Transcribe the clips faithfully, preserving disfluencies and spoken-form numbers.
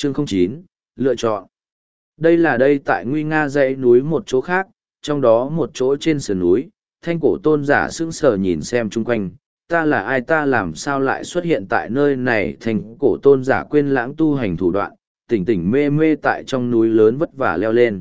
Chương không chín, lựa chọn. Đây là đây tại nguy nga dãy núi một chỗ khác, trong đó một chỗ trên sườn núi, thanh cổ tôn giả sững sờ nhìn xem chung quanh, ta là ai, ta làm sao lại xuất hiện tại nơi này. Thanh cổ tôn giả quên lãng tu hành thủ đoạn, tỉnh tỉnh mê mê tại trong núi lớn vất vả leo lên.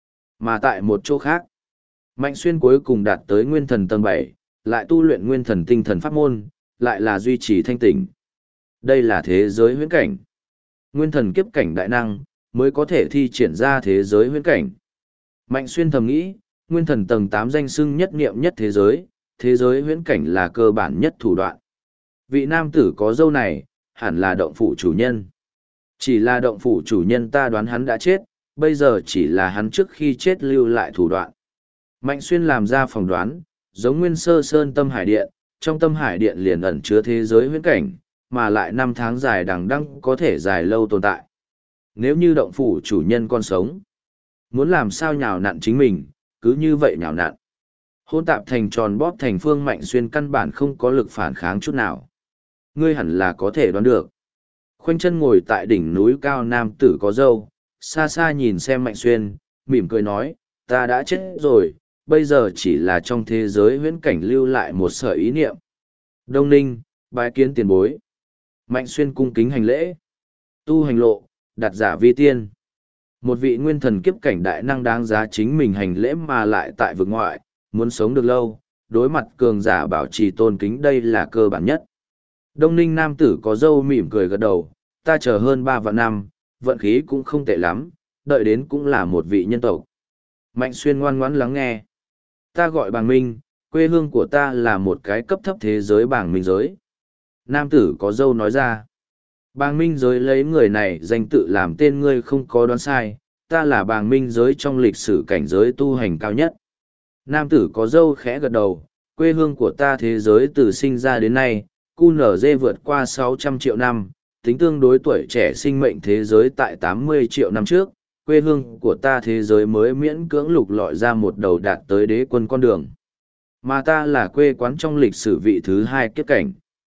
Mà tại một chỗ khác, Mạnh Xuyên cuối cùng đạt tới nguyên thần tầng bảy, lại tu luyện nguyên thần tinh thần pháp môn, lại là duy trì thanh tỉnh. Đây là thế giới huyễn cảnh. Nguyên thần kiếp cảnh đại năng, mới có thể thi triển ra thế giới huyễn cảnh. Mạnh Xuyên thầm nghĩ, nguyên thần tầng tám danh xưng nhất niệm nhất thế giới, thế giới huyễn cảnh là cơ bản nhất thủ đoạn. Vị nam tử có dâu này, hẳn là động phủ chủ nhân. Chỉ là động phủ chủ nhân, ta đoán hắn đã chết, bây giờ chỉ là hắn trước khi chết lưu lại thủ đoạn. Mạnh Xuyên làm ra phỏng đoán, giống Nguyên Sơ Sơn Tâm Hải Điện, trong Tâm Hải Điện liền ẩn chứa thế giới huyễn cảnh, mà lại năm tháng dài đằng đẵng có thể dài lâu tồn tại. Nếu như động phủ chủ nhân còn sống, muốn làm sao nhào nặn chính mình, cứ như vậy nhào nặn. Hôn tạp thành tròn bóp thành phương. Mạnh Xuyên căn bản không có lực phản kháng chút nào. Ngươi hẳn là có thể đoán được. Khoanh chân ngồi tại đỉnh núi cao nam tử có râu, xa xa nhìn xem Mạnh Xuyên, mỉm cười nói, ta đã chết rồi, bây giờ chỉ là trong thế giới huyễn cảnh lưu lại một sợi ý niệm. Đông Ninh, bái kiến tiền bối. Mạnh Xuyên cung kính hành lễ. Tu hành lộ, đặt giả vi tiên. Một vị nguyên thần kiếp cảnh đại năng đáng giá chính mình hành lễ mà lại tại vực ngoại, muốn sống được lâu, đối mặt cường giả bảo trì tôn kính, đây là cơ bản nhất. Đông Ninh nam tử có râu mỉm cười gật đầu, ta chờ hơn ba vạn năm, vận khí cũng không tệ lắm, đợi đến cũng là một vị nhân tộc. Mạnh Xuyên ngoan ngoãn lắng nghe. Ta gọi Bàng Minh, quê hương của ta là một cái cấp thấp thế giới Bàng Minh giới. Nam tử có râu nói ra. Bàng Minh giới lấy người này danh tự làm tên, ngươi không có đoán sai, ta là Bàng Minh giới trong lịch sử cảnh giới tu hành cao nhất. Nam tử có râu khẽ gật đầu, quê hương của ta thế giới từ sinh ra đến nay, quy en giê vượt qua sáu trăm triệu năm, tính tương đối tuổi trẻ sinh mệnh thế giới tại tám mươi triệu năm trước, quê hương của ta thế giới mới miễn cưỡng lục lọi ra một đầu đạt tới đế quân con đường. Mà ta là quê quán trong lịch sử vị thứ hai kiếp cảnh.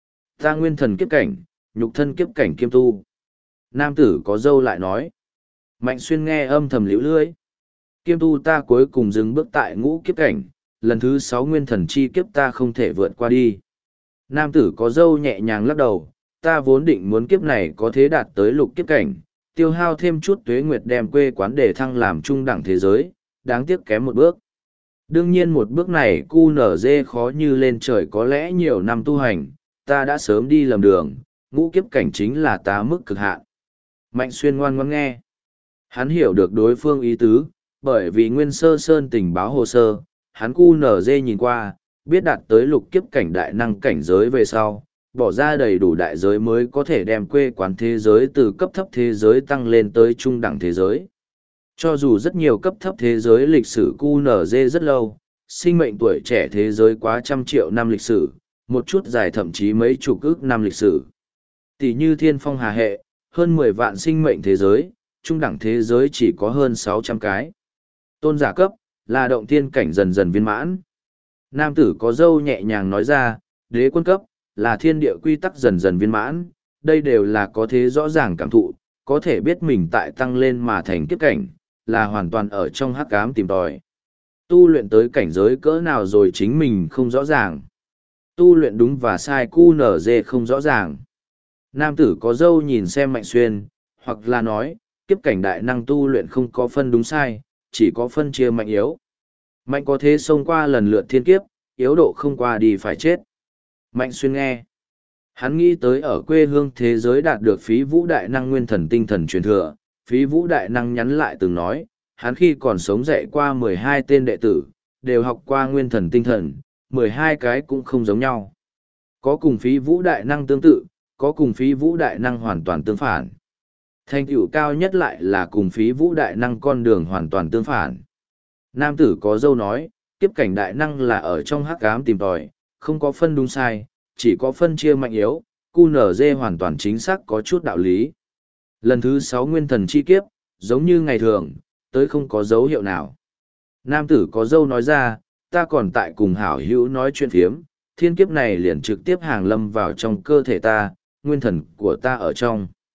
Ta nguyên thần kiếp cảnh, nhục thân kiếp cảnh kiêm tu. Nam tử có râu lại nói. Mạnh Xuyên nghe âm thầm liễu lưỡi. Kiêm tu ta cuối cùng dừng bước tại ngũ kiếp cảnh, lần thứ sáu nguyên thần chi kiếp ta không thể vượt qua đi. Nam tử có râu nhẹ nhàng lắc đầu, ta vốn định muốn kiếp này có thế đạt tới lục kiếp cảnh, tiêu hao thêm chút tuế nguyệt đem quê quán để thăng làm trung đẳng thế giới, đáng tiếc kém một bước. Đương nhiên một bước này quy en giê khó như lên trời, có lẽ nhiều năm tu hành, ta đã sớm đi lầm đường, ngũ kiếp cảnh chính là ta mức cực hạn. Mạnh Xuyên ngoan ngoãn nghe. Hắn hiểu được đối phương ý tứ, bởi vì Nguyên Sơ Sơn tình báo hồ sơ, hắn quy en giê nhìn qua, biết đạt tới lục kiếp cảnh đại năng cảnh giới về sau, bỏ ra đầy đủ đại giới mới có thể đem quê quán thế giới từ cấp thấp thế giới tăng lên tới trung đẳng thế giới. Cho dù rất nhiều cấp thấp thế giới lịch sử quy en giê rất lâu, sinh mệnh tuổi trẻ thế giới quá trăm triệu năm lịch sử, một chút dài thậm chí mấy chục ức năm lịch sử. Tỷ như thiên phong hà hệ, hơn mười vạn sinh mệnh thế giới, trung đẳng thế giới chỉ có hơn sáu trăm cái. Tôn giả cấp, là động thiên cảnh dần dần viên mãn. Nam tử có râu nhẹ nhàng nói ra, đế quân cấp, là thiên địa quy tắc dần dần viên mãn, đây đều là có thế rõ ràng cảm thụ, có thể biết mình tại tăng lên mà thành kiếp cảnh, là hoàn toàn ở trong hắc ám tìm tòi. Tu luyện tới cảnh giới cỡ nào rồi chính mình không rõ ràng. Tu luyện đúng và sai quy en giê không rõ ràng. Nam tử có râu nhìn xem Mạnh Xuyên, hoặc là nói, kiếp cảnh đại năng tu luyện không có phân đúng sai, chỉ có phân chia mạnh yếu. Mạnh có thế xông qua lần lượt thiên kiếp, yếu độ không qua đi phải chết. Mạnh Xuyên nghe. Hắn nghĩ tới ở quê hương thế giới đạt được phí vũ đại năng nguyên thần tinh thần truyền thừa, phí vũ đại năng nhắn lại từng nói, hắn khi còn sống dạy qua mười hai tên đệ tử, đều học qua nguyên thần tinh thần, mười hai cái cũng không giống nhau. Có cùng phí vũ đại năng tương tự, có cùng phí vũ đại năng hoàn toàn tương phản. Thành tựu cao nhất lại là cùng phí vũ đại năng con đường hoàn toàn tương phản. Nam tử có dâu nói, kiếp cảnh đại năng là ở trong hắc ám tìm tòi, không có phân đúng sai, chỉ có phân chia mạnh yếu, quy en giê hoàn toàn chính xác có chút đạo lý. Lần thứ sáu nguyên thần chi kiếp, giống như ngày thường, tới không có dấu hiệu nào. Nam tử có dâu nói ra, ta còn tại cùng hảo hữu nói chuyện phiếm, thiên kiếp này liền trực tiếp hàng lâm vào trong cơ thể ta, nguyên thần của ta ở trong.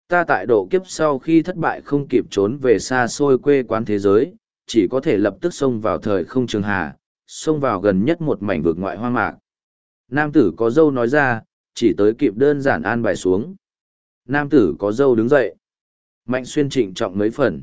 Ta tại độ kiếp sau khi thất bại không kịp trốn về xa xôi quê quán thế giới, chỉ có thể lập tức xông vào thời không trường hà, xông vào gần nhất một mảnh vực ngoại hoang mạc. Nam tử có dâu nói ra, chỉ tới kịp đơn giản an bài xuống. Nam tử có dâu đứng dậy. Mạnh Xuyên trịnh trọng mấy phần.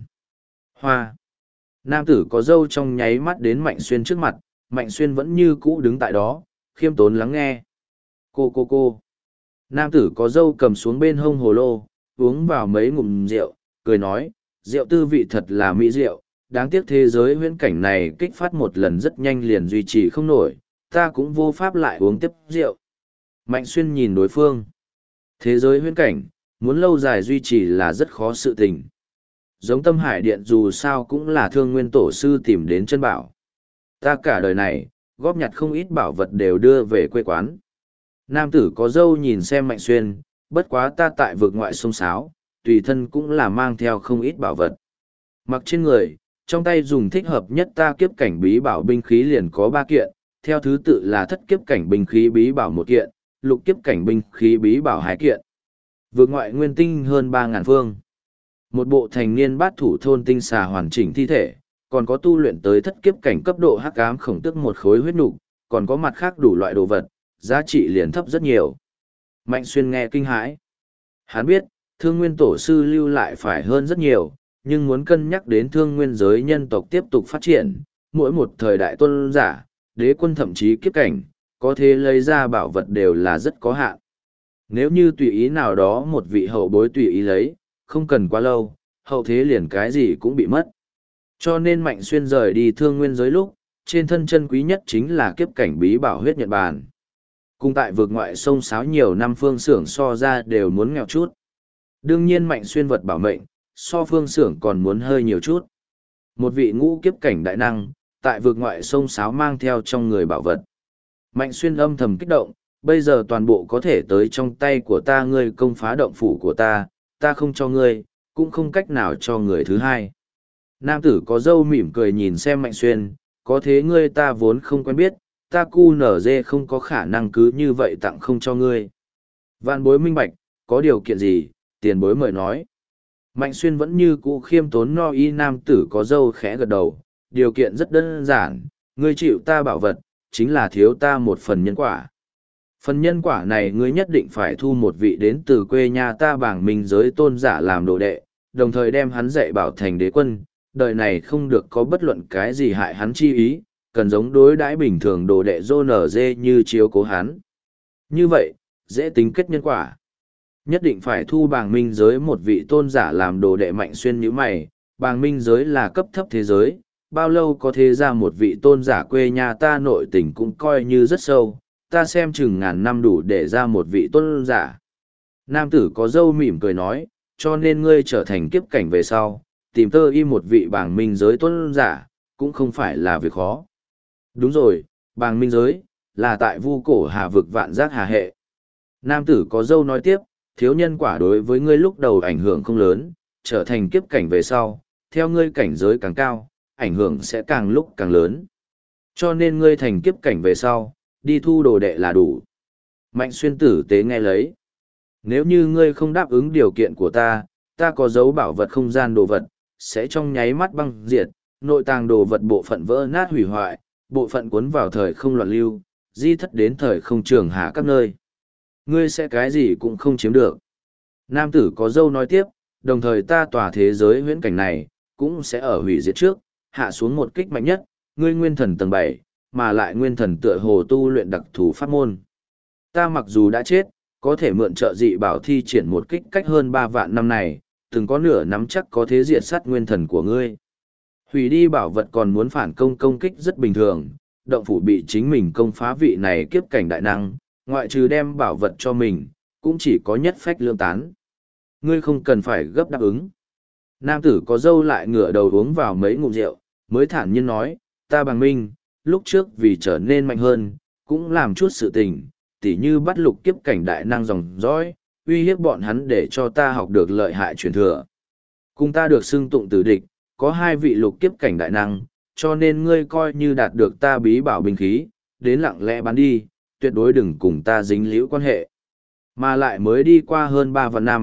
Hoa. Nam tử có dâu trong nháy mắt đến Mạnh Xuyên trước mặt, Mạnh Xuyên vẫn như cũ đứng tại đó, khiêm tốn lắng nghe. Cô cô cô. Nam tử có dâu cầm xuống bên hông hồ lô, uống vào mấy ngụm rượu, cười nói, rượu tư vị thật là mỹ rượu, đáng tiếc thế giới huyễn cảnh này kích phát một lần rất nhanh liền duy trì không nổi, ta cũng vô pháp lại uống tiếp rượu. Mạnh Xuyên nhìn đối phương. Thế giới huyễn cảnh, muốn lâu dài duy trì là rất khó sự tình. Giống Tâm Hải Điện dù sao cũng là Thương Nguyên Tổ sư tìm đến chân bảo. Ta cả đời này, góp nhặt không ít bảo vật đều đưa về quê quán. Nam tử có dâu nhìn xem Mạnh Xuyên, bất quá ta tại vực ngoại sông Sáo, tùy thân cũng là mang theo không ít bảo vật. Mặc trên người, trong tay dùng thích hợp nhất ta kiếp cảnh bí bảo binh khí liền có ba kiện, theo thứ tự là thất kiếp cảnh binh khí bí bảo một kiện, lục kiếp cảnh binh khí bí bảo hai kiện. Vực ngoại nguyên tinh hơn ba ngàn phương. Một bộ thành niên bát thủ thôn tinh xà hoàn chỉnh thi thể, còn có tu luyện tới thất kiếp cảnh cấp độ hắc ám khổng tức một khối huyết nục, còn có mặt khác đủ loại đồ vật, giá trị liền thấp rất nhiều. Mạnh Xuyên nghe kinh hãi. Hắn biết, Thương Nguyên Tổ sư lưu lại phải hơn rất nhiều, nhưng muốn cân nhắc đến thương nguyên giới nhân tộc tiếp tục phát triển, mỗi một thời đại tôn giả, đế quân thậm chí kiếp cảnh, có thể lấy ra bảo vật đều là rất có hạn. Nếu như tùy ý nào đó một vị hậu bối tùy ý lấy, không cần quá lâu, hậu thế liền cái gì cũng bị mất. Cho nên Mạnh Xuyên rời đi thương nguyên giới lúc, trên thân chân quý nhất chính là kiếp cảnh bí bảo huyết nhật bàn. Cùng tại vực ngoại sông Sáo nhiều năm Phương Xưởng so ra đều muốn nghèo chút. Đương nhiên Mạnh Xuyên vật bảo mệnh, so Phương Xưởng còn muốn hơi nhiều chút. Một vị ngũ kiếp cảnh đại năng, tại vực ngoại sông Sáo mang theo trong người bảo vật. Mạnh Xuyên âm thầm kích động, bây giờ toàn bộ có thể tới trong tay của ta, ngươi công phá động phủ của ta, ta không cho ngươi, cũng không cách nào cho người thứ hai. Nam tử có dâu mỉm cười nhìn xem Mạnh Xuyên, có thế ngươi ta vốn không quen biết, ta cu nở dê không có khả năng cứ như vậy tặng không cho ngươi. Vạn bối minh bạch, có điều kiện gì, tiền bối mời nói. Mạnh Xuyên vẫn như cũ khiêm tốn no y. Nam tử có dâu khẽ gật đầu, điều kiện rất đơn giản, ngươi chịu ta bảo vật, chính là thiếu ta một phần nhân quả. Phần nhân quả này ngươi nhất định phải thu một vị đến từ quê nhà ta bảng minh giới tôn giả làm đồ đệ, đồng thời đem hắn dạy bảo thành đế quân, đời này không được có bất luận cái gì hại hắn chi ý, cần giống đối đãi bình thường đồ đệ dô nở dê như chiếu cố hắn. Như vậy, dễ tính kết nhân quả. Nhất định phải thu bảng minh giới một vị tôn giả làm đồ đệ. Mạnh Xuyên như mày, bảng minh giới là cấp thấp thế giới, bao lâu có thế ra một vị tôn giả quê nhà ta nội tình cũng coi như rất sâu, ta xem chừng ngàn năm đủ để ra một vị tôn giả. Nam tử có dâu mỉm cười nói, cho nên ngươi trở thành kiếp cảnh về sau, tìm tơ y một vị bảng minh giới tôn giả, cũng không phải là việc khó. Đúng rồi, bảng minh giới, là tại vu cổ hà vực vạn giác hà hệ. Nam tử có dâu nói tiếp, thiếu nhân quả đối với ngươi lúc đầu ảnh hưởng không lớn, trở thành kiếp cảnh về sau, theo ngươi cảnh giới càng cao, ảnh hưởng sẽ càng lúc càng lớn. Cho nên ngươi thành kiếp cảnh về sau, đi thu đồ đệ là đủ. Mạnh Xuyên tử tế nghe lấy. Nếu như ngươi không đáp ứng điều kiện của ta, ta có dấu bảo vật không gian đồ vật, sẽ trong nháy mắt băng diệt, nội tàng đồ vật bộ phận vỡ nát hủy hoại, bộ phận cuốn vào thời không loạn lưu, di thất đến thời không trường hạ các nơi. Ngươi sẽ cái gì cũng không chiếm được. Nam tử có dâu nói tiếp, đồng thời ta tỏa thế giới huyễn cảnh này, cũng sẽ ở hủy diệt trước, hạ xuống một kích mạnh nhất, ngươi nguyên thần tầng bảy, mà lại nguyên thần tựa hồ tu luyện đặc thù pháp môn. Ta mặc dù đã chết, có thể mượn trợ dị bảo thi triển một kích cách hơn ba vạn năm này, từng có nửa nắm chắc có thế diệt sát nguyên thần của ngươi. Hủy đi bảo vật còn muốn phản công công kích rất bình thường, động phủ bị chính mình công phá vị này kiếp cảnh đại năng, ngoại trừ đem bảo vật cho mình, cũng chỉ có nhất phách lương tán. Ngươi không cần phải gấp đáp ứng. Nam tử có dâu lại ngửa đầu uống vào mấy ngụm rượu, mới thản nhiên nói, ta bằng minh, lúc trước vì trở nên mạnh hơn, cũng làm chút sự tình, tỉ như bắt lục kiếp cảnh đại năng dòng dõi, uy hiếp bọn hắn để cho ta học được lợi hại truyền thừa. Cùng ta được xưng tụng tử địch, có hai vị lục kiếp cảnh đại năng, cho nên ngươi coi như đạt được ta bí bảo binh khí, đến lặng lẽ bán đi, tuyệt đối đừng cùng ta dính liễu quan hệ. Mà lại mới đi qua hơn ba vạn năm,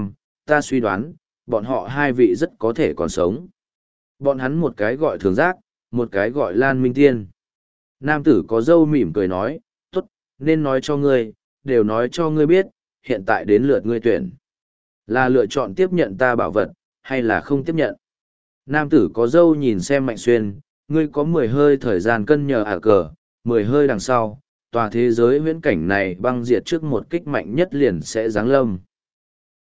ta suy đoán, bọn họ hai vị rất có thể còn sống. Bọn hắn một cái gọi Thường Giác, một cái gọi Lan Minh Tiên. Nam tử có râu mỉm cười nói, tốt, nên nói cho ngươi, đều nói cho ngươi biết, hiện tại đến lượt ngươi tuyển. Là lựa chọn tiếp nhận ta bảo vật, hay là không tiếp nhận? Nam tử có râu nhìn xem Mạnh Xuyên, ngươi có mười hơi thời gian cân nhờ ả cờ, mười hơi đằng sau, tòa thế giới huyễn cảnh này băng diệt trước một kích mạnh nhất liền sẽ giáng lâm.